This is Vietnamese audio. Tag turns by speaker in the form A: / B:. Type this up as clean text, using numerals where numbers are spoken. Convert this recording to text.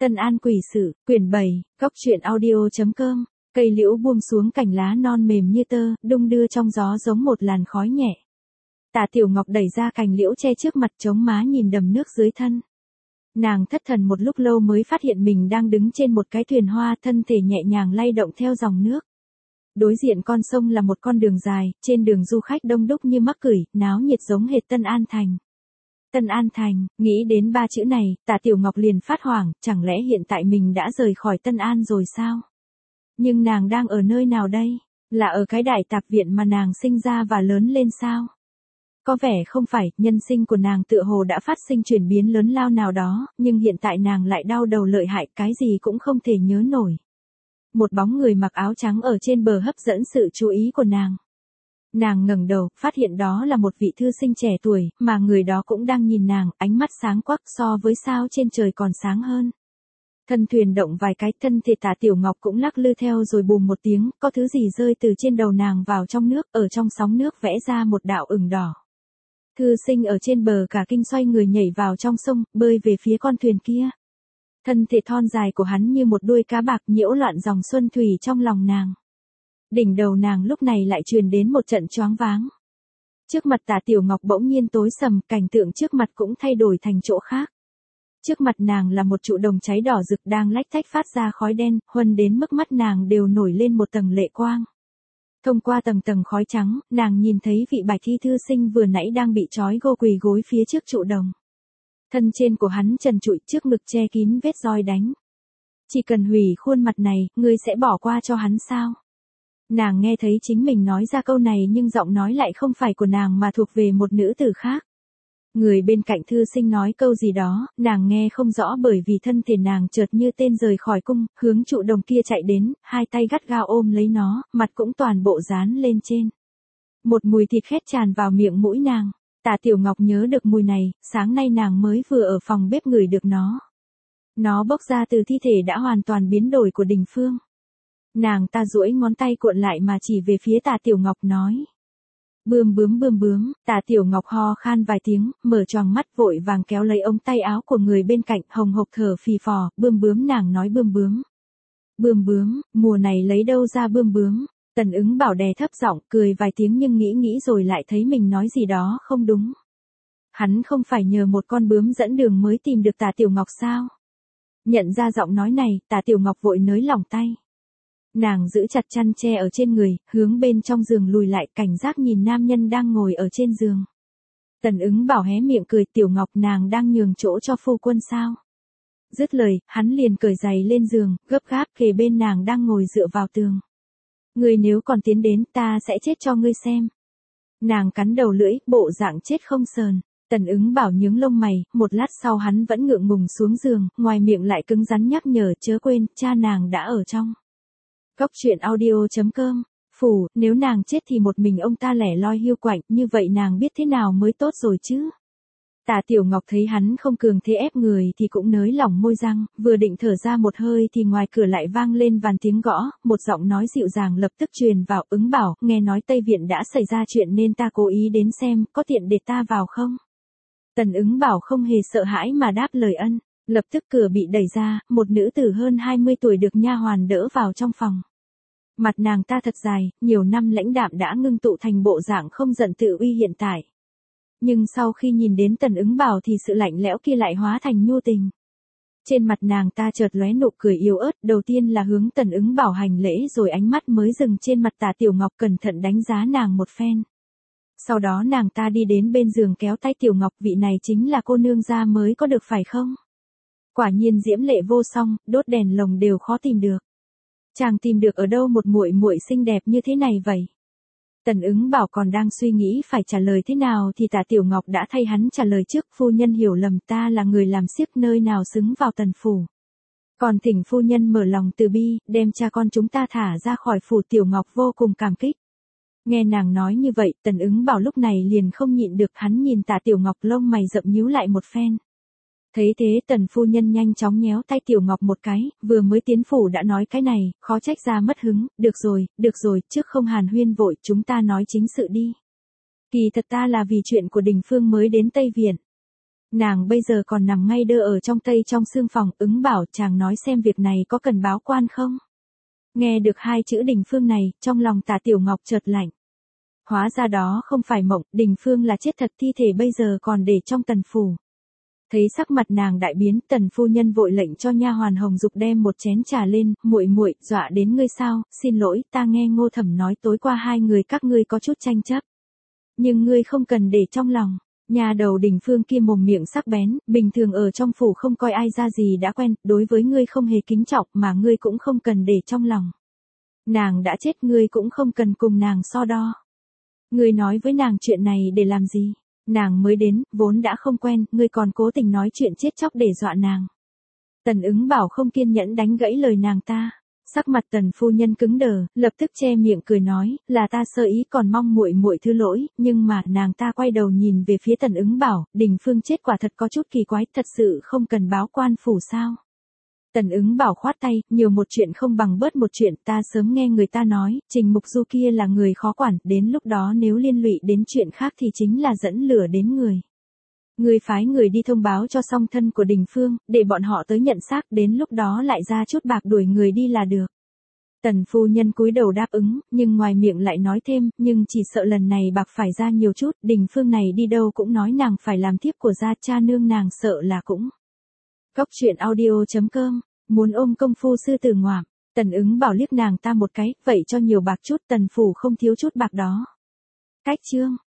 A: Tân An quỷ sự, quyển 7, góc truyện audio.com, cây liễu buông xuống cành lá non mềm như tơ, đung đưa trong gió giống một làn khói nhẹ. Tạ Tiểu Ngọc đẩy ra cành liễu che trước mặt chống má nhìn đầm nước dưới thân. Nàng thất thần một lúc lâu mới phát hiện mình đang đứng trên một cái thuyền hoa, thân thể nhẹ nhàng lay động theo dòng nước. Đối diện con sông là một con đường dài, trên đường du khách đông đúc như mắc cửi, náo nhiệt giống hệt Tân An Thành. Tân An Thành, nghĩ đến ba chữ này, Tạ Tiểu Ngọc liền phát hoảng, chẳng lẽ hiện tại mình đã rời khỏi Tân An rồi sao? Nhưng nàng đang ở nơi nào đây? Là ở cái đại tạp viện mà nàng sinh ra và lớn lên sao? Có vẻ không phải, nhân sinh của nàng tựa hồ đã phát sinh chuyển biến lớn lao nào đó, nhưng hiện tại nàng lại đau đầu lợi hại, cái gì cũng không thể nhớ nổi. Một bóng người mặc áo trắng ở trên bờ hấp dẫn sự chú ý của nàng. Nàng ngẩng đầu, phát hiện đó là một vị thư sinh trẻ tuổi, mà người đó cũng đang nhìn nàng, ánh mắt sáng quắc so với sao trên trời còn sáng hơn. Thân thuyền động vài cái, thân thể Tạ Tiểu Ngọc cũng lắc lư theo rồi bùm một tiếng, có thứ gì rơi từ trên đầu nàng vào trong nước, ở trong sóng nước vẽ ra một đạo ửng đỏ. Thư sinh ở trên bờ cả kinh xoay người nhảy vào trong sông, bơi về phía con thuyền kia. Thân thể thon dài của hắn như một đuôi cá bạc nhiễu loạn dòng xuân thủy trong lòng nàng. Đỉnh đầu nàng lúc này lại truyền đến một trận choáng váng. Trước mặt Tạ Tiểu Ngọc bỗng nhiên tối sầm, cảnh tượng trước mặt cũng thay đổi thành chỗ khác. Trước mặt nàng là một trụ đồng cháy đỏ rực đang lách thách phát ra khói đen, huân đến mức mắt nàng đều nổi lên một tầng lệ quang. Thông qua tầng tầng khói trắng, nàng nhìn thấy vị bạch y thư sinh vừa nãy đang bị trói gô quỳ gối phía trước trụ đồng. Thân trên của hắn trần trụi, trước ngực che kín vết roi đánh. Chỉ cần hủy khuôn mặt này, ngươi sẽ bỏ qua cho hắn sao? Nàng nghe thấy chính mình nói ra câu này nhưng giọng nói lại không phải của nàng mà thuộc về một nữ tử khác. Người bên cạnh thư sinh nói câu gì đó, nàng nghe không rõ bởi vì thân thể nàng chợt như tên rời khỏi cung, hướng trụ đồng kia chạy đến, hai tay gắt gao ôm lấy nó, mặt cũng toàn bộ dán lên trên. Một mùi thịt khét tràn vào miệng mũi nàng. Tạ Tiểu Ngọc nhớ được mùi này, sáng nay nàng mới vừa ở phòng bếp ngửi được nó. Nó bốc ra từ thi thể đã hoàn toàn biến đổi của Đình Phương. Nàng ta duỗi ngón tay cuộn lại mà chỉ về phía Tạ Tiểu Ngọc nói. Bươm bướm, Tạ Tiểu Ngọc ho khan vài tiếng, mở choàng mắt vội vàng kéo lấy ống tay áo của người bên cạnh, hồng hộc thở phì phò, bươm bướm, nàng nói bươm bướm. Bươm bướm, mùa này lấy đâu ra bươm bướm? Tần Ứng Bảo đè thấp giọng, cười vài tiếng nhưng nghĩ rồi lại thấy mình nói gì đó không đúng. Hắn không phải nhờ một con bướm dẫn đường mới tìm được Tạ Tiểu Ngọc sao? Nhận ra giọng nói này, Tạ Tiểu Ngọc vội nới lỏng tay. Nàng giữ chặt chăn che ở trên người, hướng bên trong giường lùi lại, cảnh giác nhìn nam nhân đang ngồi ở trên giường. Tần Ứng Bảo hé miệng cười, Tiểu Ngọc, nàng đang nhường chỗ cho phu quân sao? Dứt lời, hắn liền cởi giày lên giường, gấp gáp kề bên nàng đang ngồi dựa vào tường. Ngươi nếu còn tiến đến, ta sẽ chết cho ngươi xem. Nàng cắn đầu lưỡi, bộ dạng chết không sờn. Tần Ứng Bảo nhướng lông mày, một lát sau hắn vẫn ngượng ngùng xuống giường, ngoài miệng lại cứng rắn nhắc nhở, chớ quên, cha nàng đã ở trong. Góc truyện audio.com, phủ, nếu nàng chết thì một mình ông ta lẻ loi hiu quạnh, như vậy nàng biết thế nào mới tốt rồi chứ. Tạ Tiểu Ngọc thấy hắn không cường thế ép người thì cũng nới lỏng môi răng, vừa định thở ra một hơi thì ngoài cửa lại vang lên vàn tiếng gõ, một giọng nói dịu dàng lập tức truyền vào, Ứng Bảo, nghe nói Tây Viện đã xảy ra chuyện nên ta cố ý đến xem, có tiện để ta vào không? Tần Ứng Bảo không hề sợ hãi mà đáp lời ân, lập tức cửa bị đẩy ra, một nữ tử hơn 20 tuổi được nha hoàn đỡ vào trong phòng. Mặt nàng ta thật dài, nhiều năm lãnh đạm đã ngưng tụ thành bộ dạng không giận tự uy hiện tại. Nhưng sau khi nhìn đến Tần Ứng Bảo thì sự lạnh lẽo kia lại hóa thành nhu tình. Trên mặt nàng ta chợt lóe nụ cười yếu ớt, đầu tiên là hướng Tần Ứng Bảo hành lễ rồi ánh mắt mới dừng trên mặt Tạ Tiểu Ngọc cẩn thận đánh giá nàng một phen. Sau đó nàng ta đi đến bên giường kéo tay Tiểu Ngọc, vị này chính là cô nương gia mới có được phải không? Quả nhiên diễm lệ vô song, đốt đèn lồng đều khó tìm được. Chàng tìm được ở đâu một muội muội xinh đẹp như thế này vậy? Tần Ứng Bảo còn đang suy nghĩ phải trả lời thế nào thì Tạ Tiểu Ngọc đã thay hắn trả lời trước, phu nhân hiểu lầm, ta là người làm xiếc nơi nào xứng vào tần phủ. Còn thỉnh phu nhân mở lòng từ bi, đem cha con chúng ta thả ra khỏi phủ. Tiểu Ngọc vô cùng cảm kích. Nghe nàng nói như vậy, Tần Ứng Bảo lúc này liền không nhịn được, hắn nhìn Tạ Tiểu Ngọc lông mày rậm nhíu lại một phen. Thấy thế Tần phu nhân nhanh chóng nhéo tay Tiểu Ngọc một cái, vừa mới tiến phủ đã nói cái này, khó trách ra mất hứng, được rồi, trước không hàn huyên vội, chúng ta nói chính sự đi. Kỳ thật ta là vì chuyện của Đình Phương mới đến Tây Viện. Nàng bây giờ còn nằm ngay đơ ở trong tây trong xương phòng, Ứng bảo chàng nói xem việc này có cần báo quan không? Nghe được hai chữ Đình Phương này, trong lòng Tả Tiểu Ngọc chợt lạnh. Hóa ra đó không phải mộng, Đình Phương là chết thật, thi thể bây giờ còn để trong tần phủ. Thấy sắc mặt nàng đại biến, tần phu nhân vội lệnh cho nha hoàn Hồng Dục đem một chén trà lên, muội muội, dọa đến ngươi sao? Xin lỗi, ta nghe Ngô Thẩm nói tối qua hai người các ngươi có chút tranh chấp. Nhưng ngươi không cần để trong lòng. Nhà đầu Đình Phương kia mồm miệng sắc bén, bình thường ở trong phủ không coi ai ra gì đã quen, đối với ngươi không hề kính trọng mà ngươi cũng không cần để trong lòng. Nàng đã chết, ngươi cũng không cần cùng nàng so đo. Ngươi nói với nàng chuyện này để làm gì? Nàng mới đến, vốn đã không quen, ngươi còn cố tình nói chuyện chết chóc để dọa nàng. Tần Ứng Bảo không kiên nhẫn đánh gãy lời nàng ta. Sắc mặt Tần phu nhân cứng đờ, lập tức che miệng cười nói, là ta sơ ý, còn mong muội muội thứ lỗi, nhưng mà nàng ta quay đầu nhìn về phía Tần Ứng Bảo, Đình Phương chết quả thật có chút kỳ quái, thật sự không cần báo quan phủ sao? Tần Ứng Bảo khoát tay, nhiều một chuyện không bằng bớt một chuyện, ta sớm nghe người ta nói, Trình Mục Du kia là người khó quản, đến lúc đó nếu liên lụy đến chuyện khác thì chính là dẫn lửa đến người. Người phái người đi thông báo cho song thân của Đình Phương, để bọn họ tới nhận xác, đến lúc đó lại ra chút bạc đuổi người đi là được. Tần phu nhân cúi đầu đáp ứng, nhưng ngoài miệng lại nói thêm, nhưng chỉ sợ lần này bạc phải ra nhiều chút, Đình Phương này đi đâu cũng nói nàng phải làm thiếp của gia, cha nương nàng sợ là cũng. Góc truyện audio.com, muốn ôm công phu sư tử ngoạm, Tần Ứng Bảo liếc nàng ta một cái, vậy cho nhiều bạc chút, tần phủ không thiếu chút bạc đó. Cách chương.